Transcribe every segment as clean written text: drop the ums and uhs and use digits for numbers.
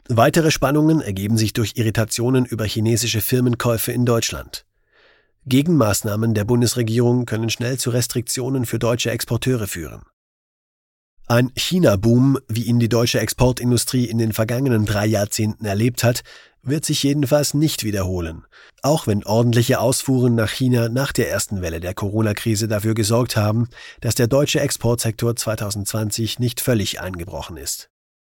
Weitere Spannungen ergeben sich durch Irritationen über chinesische Firmenkäufe in Deutschland. Gegenmaßnahmen der Bundesregierung können schnell zu Restriktionen für deutsche Exporteure führen. Ein China-Boom, wie ihn die deutsche Exportindustrie in den vergangenen 3 Jahrzehnten erlebt hat, wird sich jedenfalls nicht wiederholen, auch wenn ordentliche Ausfuhren nach China nach der ersten Welle der Corona-Krise dafür gesorgt haben, dass der deutsche Exportsektor 2020 nicht völlig eingebrochen ist.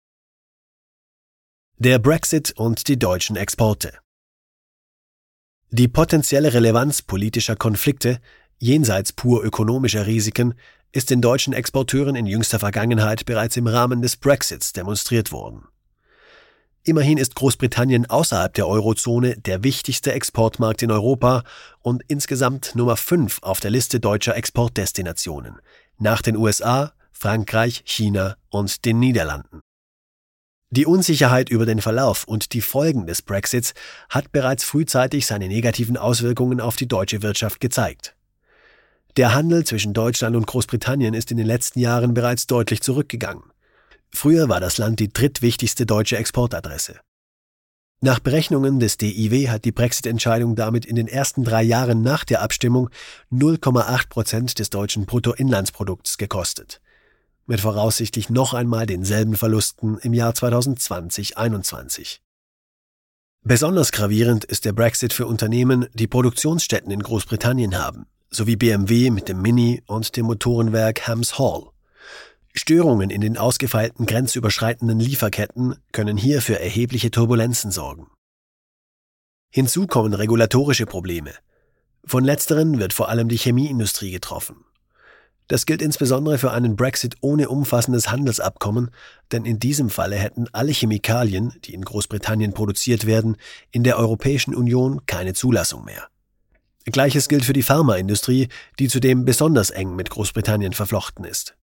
Der Brexit und die deutschen Exporte. Die potenzielle Relevanz politischer Konflikte, jenseits pur ökonomischer Risiken, ist den deutschen Exporteuren in jüngster Vergangenheit bereits im Rahmen des Brexits demonstriert worden. Immerhin ist Großbritannien außerhalb der Eurozone der wichtigste Exportmarkt in Europa und insgesamt Nummer 5 auf der Liste deutscher Exportdestinationen, nach den USA, Frankreich, China und den Niederlanden. Die Unsicherheit über den Verlauf und die Folgen des Brexits hat bereits frühzeitig seine negativen Auswirkungen auf die deutsche Wirtschaft gezeigt. Der Handel zwischen Deutschland und Großbritannien ist in den letzten Jahren bereits deutlich zurückgegangen. Früher war das Land die drittwichtigste deutsche Exportadresse. Nach Berechnungen des DIW hat die Brexit-Entscheidung damit in den ersten 3 Jahren nach der Abstimmung 0,8% des deutschen Bruttoinlandsprodukts gekostet. Mit voraussichtlich noch einmal denselben Verlusten im Jahr 2020-21. Besonders gravierend ist der Brexit für Unternehmen, die Produktionsstätten in Großbritannien haben, sowie BMW mit dem Mini und dem Motorenwerk Hams Hall. Störungen in den ausgefeilten grenzüberschreitenden Lieferketten können hier für erhebliche Turbulenzen sorgen. Hinzu kommen regulatorische Probleme. Von letzteren wird vor allem die Chemieindustrie getroffen. Das gilt insbesondere für einen Brexit ohne umfassendes Handelsabkommen, denn in diesem Falle hätten alle Chemikalien, die in Großbritannien produziert werden, in der Europäischen Union keine Zulassung mehr. Gleiches gilt für die Pharmaindustrie, die zudem besonders eng mit Großbritannien verflochten ist.